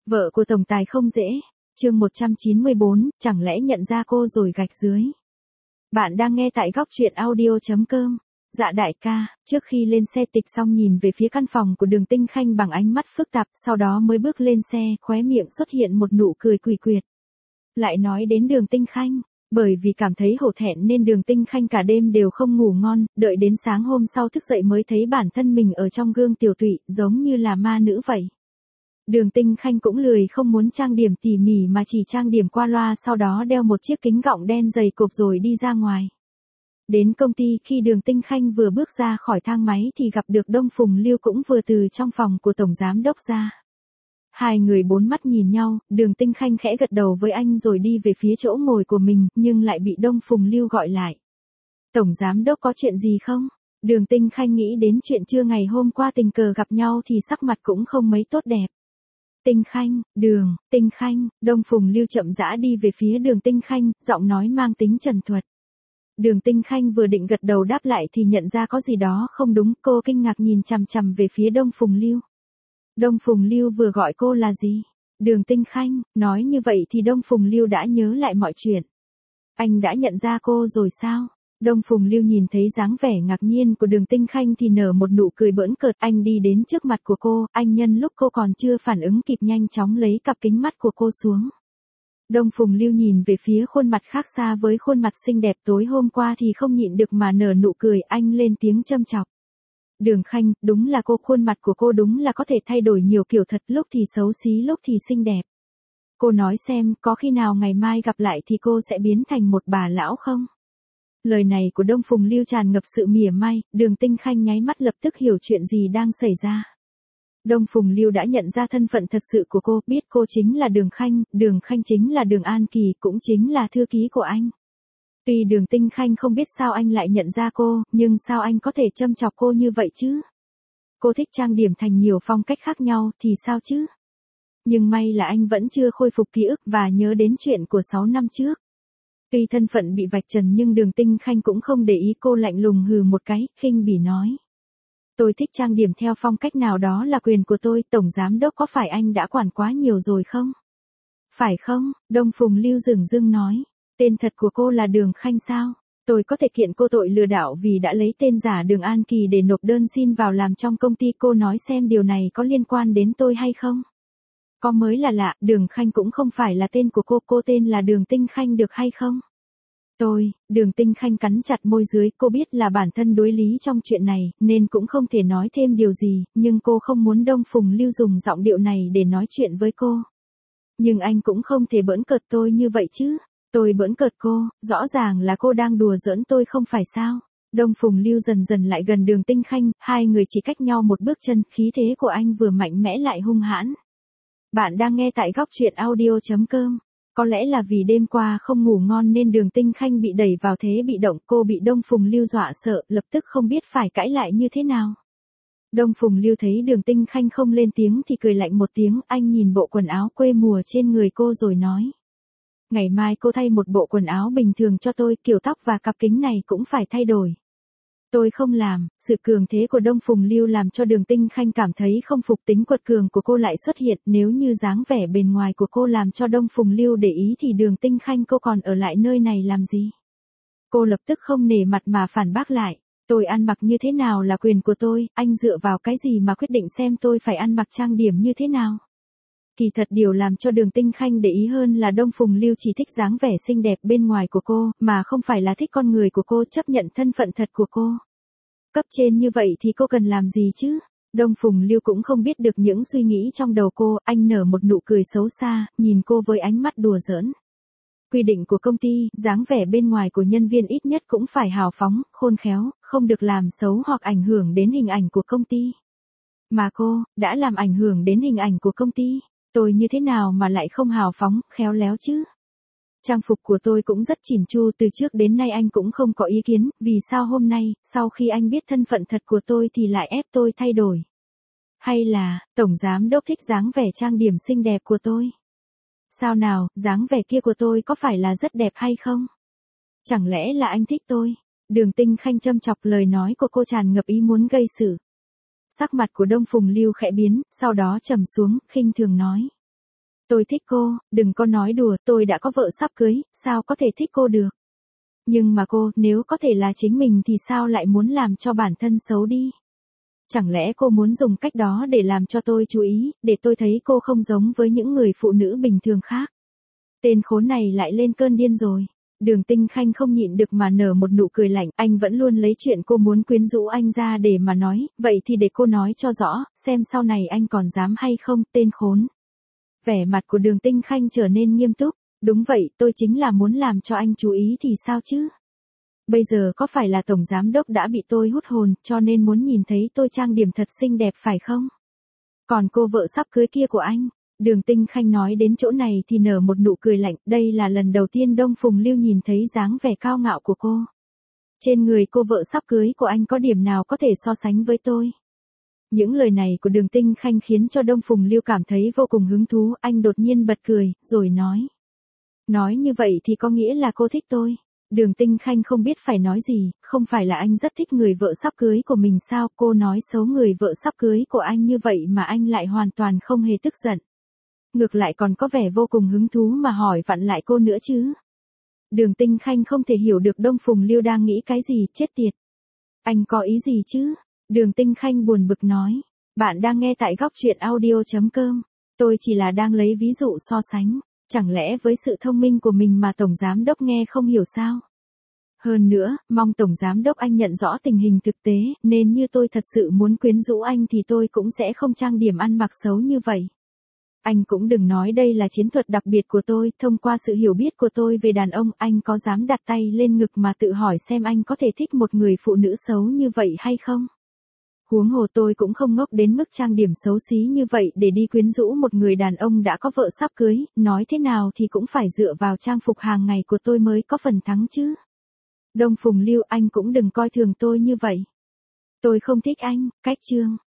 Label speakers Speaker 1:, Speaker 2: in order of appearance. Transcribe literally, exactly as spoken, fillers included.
Speaker 1: Vợ của tổng tài không dễ. Chương một trăm chín mươi bốn, chẳng lẽ nhận ra cô rồi gạch dưới. Bạn đang nghe tại góc truyện audio chấm com. Dạ đại ca, trước khi lên xe Tịch Song nhìn về phía căn phòng của Đường Tinh Khanh bằng ánh mắt phức tạp, sau đó mới bước lên xe, khóe miệng xuất hiện một nụ cười quỷ quyệt. Lại nói đến Đường Tinh Khanh, bởi vì cảm thấy hổ thẹn nên Đường Tinh Khanh cả đêm đều không ngủ ngon, đợi đến sáng hôm sau thức dậy mới thấy bản thân mình ở trong gương tiểu tụy, giống như là ma nữ vậy. Đường Tinh Khanh cũng lười không muốn trang điểm tỉ mỉ mà chỉ trang điểm qua loa, sau đó đeo một chiếc kính gọng đen dày cộp rồi đi ra ngoài. Đến công ty, khi Đường Tinh Khanh vừa bước ra khỏi thang máy thì gặp được Đông Phùng Lưu cũng vừa từ trong phòng của tổng giám đốc ra. Hai người bốn mắt nhìn nhau, Đường Tinh Khanh khẽ gật đầu với anh rồi đi về phía chỗ ngồi của mình, nhưng lại bị Đông Phùng Lưu gọi lại. Tổng giám đốc có chuyện gì không? Đường Tinh Khanh nghĩ đến chuyện trưa ngày hôm qua tình cờ gặp nhau thì sắc mặt cũng không mấy tốt đẹp. Tinh Khanh, Đường, Tinh Khanh, Đông Phùng Lưu chậm rãi đi về phía Đường Tinh Khanh, giọng nói mang tính trần thuật. Đường Tinh Khanh vừa định gật đầu đáp lại thì nhận ra có gì đó không đúng, cô kinh ngạc nhìn chằm chằm về phía Đông Phùng Lưu. Đông Phùng Lưu vừa gọi cô là gì? Đường Tinh Khanh, nói như vậy thì Đông Phùng Lưu đã nhớ lại mọi chuyện. Anh đã nhận ra cô rồi sao? Đông Phùng Lưu nhìn thấy dáng vẻ ngạc nhiên của Đường Tinh Khanh thì nở một nụ cười bỡn cợt, anh đi đến trước mặt của cô, anh nhân lúc cô còn chưa phản ứng kịp nhanh chóng lấy cặp kính mắt của cô xuống. Đông Phùng Lưu nhìn về phía khuôn mặt khác xa với khuôn mặt xinh đẹp tối hôm qua thì không nhịn được mà nở nụ cười, anh lên tiếng châm chọc. Đường Khanh, đúng là cô, khuôn mặt của cô đúng là có thể thay đổi nhiều kiểu thật, lúc thì xấu xí lúc thì xinh đẹp. Cô nói xem, có khi nào ngày mai gặp lại thì cô sẽ biến thành một bà lão không? Lời này của Đông Phùng Lưu tràn ngập sự mỉa mai, Đường Tinh Khanh nháy mắt lập tức hiểu chuyện gì đang xảy ra. Đông Phùng Lưu đã nhận ra thân phận thật sự của cô, biết cô chính là Đường Khanh, Đường Khanh chính là Đường An Kỳ, cũng chính là thư ký của anh. Tuy Đường Tinh Khanh không biết sao anh lại nhận ra cô, nhưng sao anh có thể châm chọc cô như vậy chứ? Cô thích trang điểm thành nhiều phong cách khác nhau thì sao chứ? Nhưng may là anh vẫn chưa khôi phục ký ức và nhớ đến chuyện của sáu năm trước. Tuy thân phận bị vạch trần nhưng Đường Tinh Khanh cũng không để ý, cô lạnh lùng hừ một cái, khinh bỉ nói. Tôi thích trang điểm theo phong cách nào đó là quyền của tôi, tổng giám đốc có phải anh đã quản quá nhiều rồi không? Phải không? Đông Phùng Lưu dửng dưng nói. Tên thật của cô là Đường Khanh sao? Tôi có thể kiện cô tội lừa đảo vì đã lấy tên giả Đường An Kỳ để nộp đơn xin vào làm trong công ty, cô nói xem điều này có liên quan đến tôi hay không? Có mới là lạ, Đường Khanh cũng không phải là tên của cô, cô tên là Đường Tinh Khanh được hay không? Tôi, Đường Tinh Khanh cắn chặt môi dưới, cô biết là bản thân đối lý trong chuyện này, nên cũng không thể nói thêm điều gì, nhưng cô không muốn Đông Phùng Lưu dùng giọng điệu này để nói chuyện với cô. Nhưng anh cũng không thể bỡn cợt tôi như vậy chứ. Tôi bỡn cợt cô, rõ ràng là cô đang đùa giỡn tôi không phải sao? Đông Phùng Lưu dần dần lại gần Đường Tinh Khanh, hai người chỉ cách nhau một bước chân, khí thế của anh vừa mạnh mẽ lại hung hãn. Bạn đang nghe tại góc truyện audio chấm com. Có lẽ là vì đêm qua không ngủ ngon nên Đường Tinh Khanh bị đẩy vào thế bị động, cô bị Đông Phùng Lưu dọa sợ, lập tức không biết phải cãi lại như thế nào. Đông Phùng Lưu thấy Đường Tinh Khanh không lên tiếng thì cười lạnh một tiếng, anh nhìn bộ quần áo quê mùa trên người cô rồi nói. Ngày mai cô thay một bộ quần áo bình thường cho tôi, kiểu tóc và cặp kính này cũng phải thay đổi. Tôi không làm. Sự cường thế của Đông Phùng Lưu làm cho Đường Tinh Khanh cảm thấy không phục, tính quật cường của cô lại xuất hiện, nếu như dáng vẻ bên ngoài của cô làm cho Đông Phùng Lưu để ý thì Đường Tinh Khanh cô còn ở lại nơi này làm gì? Cô lập tức không nể mặt mà phản bác lại. Tôi ăn mặc như thế nào là quyền của tôi, anh dựa vào cái gì mà quyết định xem tôi phải ăn mặc trang điểm như thế nào? Kỳ thật điều làm cho Đường Tinh Khanh để ý hơn là Đông Phùng Lưu chỉ thích dáng vẻ xinh đẹp bên ngoài của cô, mà không phải là thích con người của cô, chấp nhận thân phận thật của cô. Cấp trên như vậy thì cô cần làm gì chứ? Đông Phùng Lưu cũng không biết được những suy nghĩ trong đầu cô, anh nở một nụ cười xấu xa, nhìn cô với ánh mắt đùa giỡn. Quy định của công ty, dáng vẻ bên ngoài của nhân viên ít nhất cũng phải hào phóng, khôn khéo, không được làm xấu hoặc ảnh hưởng đến hình ảnh của công ty. Mà cô, đã làm ảnh hưởng đến hình ảnh của công ty. Tôi như thế nào mà lại không hào phóng, khéo léo chứ? Trang phục của tôi cũng rất chỉn chu, từ trước đến nay anh cũng không có ý kiến, vì sao hôm nay, sau khi anh biết thân phận thật của tôi thì lại ép tôi thay đổi? Hay là, tổng giám đốc thích dáng vẻ trang điểm xinh đẹp của tôi? Sao nào, dáng vẻ kia của tôi có phải là rất đẹp hay không? Chẳng lẽ là anh thích tôi? Đường Tinh Khanh châm chọc, lời nói của cô tràn ngập ý muốn gây sự. Sắc mặt của Đông Phùng Lưu khẽ biến, sau đó trầm xuống, khinh thường nói. Tôi thích cô, đừng có nói đùa, tôi đã có vợ sắp cưới, sao có thể thích cô được. Nhưng mà cô, nếu có thể là chính mình thì sao lại muốn làm cho bản thân xấu đi? Chẳng lẽ cô muốn dùng cách đó để làm cho tôi chú ý, để tôi thấy cô không giống với những người phụ nữ bình thường khác? Tên khốn này lại lên cơn điên rồi. Đường Tinh Khanh không nhịn được mà nở một nụ cười lạnh, anh vẫn luôn lấy chuyện cô muốn quyến rũ anh ra để mà nói, vậy thì để cô nói cho rõ, xem sau này anh còn dám hay không, tên khốn. Vẻ mặt của Đường Tinh Khanh trở nên nghiêm túc, đúng vậy, tôi chính là muốn làm cho anh chú ý thì sao chứ? Bây giờ có phải là tổng giám đốc đã bị tôi hút hồn, cho nên muốn nhìn thấy tôi trang điểm thật xinh đẹp phải không? Còn cô vợ sắp cưới kia của anh? Đường Tinh Khanh nói đến chỗ này thì nở một nụ cười lạnh, đây là lần đầu tiên Đông Phùng Lưu nhìn thấy dáng vẻ cao ngạo của cô. Trên người cô vợ sắp cưới của anh có điểm nào có thể so sánh với tôi? Những lời này của Đường Tinh Khanh khiến cho Đông Phùng Lưu cảm thấy vô cùng hứng thú, anh đột nhiên bật cười, rồi nói. Nói như vậy thì có nghĩa là cô thích tôi. Đường Tinh Khanh không biết phải nói gì, không phải là anh rất thích người vợ sắp cưới của mình sao, cô nói xấu người vợ sắp cưới của anh như vậy mà anh lại hoàn toàn không hề tức giận. Ngược lại còn có vẻ vô cùng hứng thú mà hỏi vặn lại cô nữa chứ. Đường Tinh Khanh không thể hiểu được Đông Phùng Lưu đang nghĩ cái gì, chết tiệt. Anh có ý gì chứ? Đường Tinh Khanh buồn bực nói. Bạn đang nghe tại góc truyện audio chấm com. Tôi chỉ là đang lấy ví dụ so sánh. Chẳng lẽ với sự thông minh của mình mà Tổng Giám Đốc nghe không hiểu sao? Hơn nữa, mong Tổng Giám Đốc anh nhận rõ tình hình thực tế, nên như tôi thật sự muốn quyến rũ anh thì tôi cũng sẽ không trang điểm ăn mặc xấu như vậy. Anh cũng đừng nói đây là chiến thuật đặc biệt của tôi, thông qua sự hiểu biết của tôi về đàn ông, anh có dám đặt tay lên ngực mà tự hỏi xem anh có thể thích một người phụ nữ xấu như vậy hay không? Huống hồ tôi cũng không ngốc đến mức trang điểm xấu xí như vậy để đi quyến rũ một người đàn ông đã có vợ sắp cưới, nói thế nào thì cũng phải dựa vào trang phục hàng ngày của tôi mới có phần thắng chứ. Đông Phùng Lưu, anh cũng đừng coi thường tôi như vậy. Tôi không thích anh, cách chương.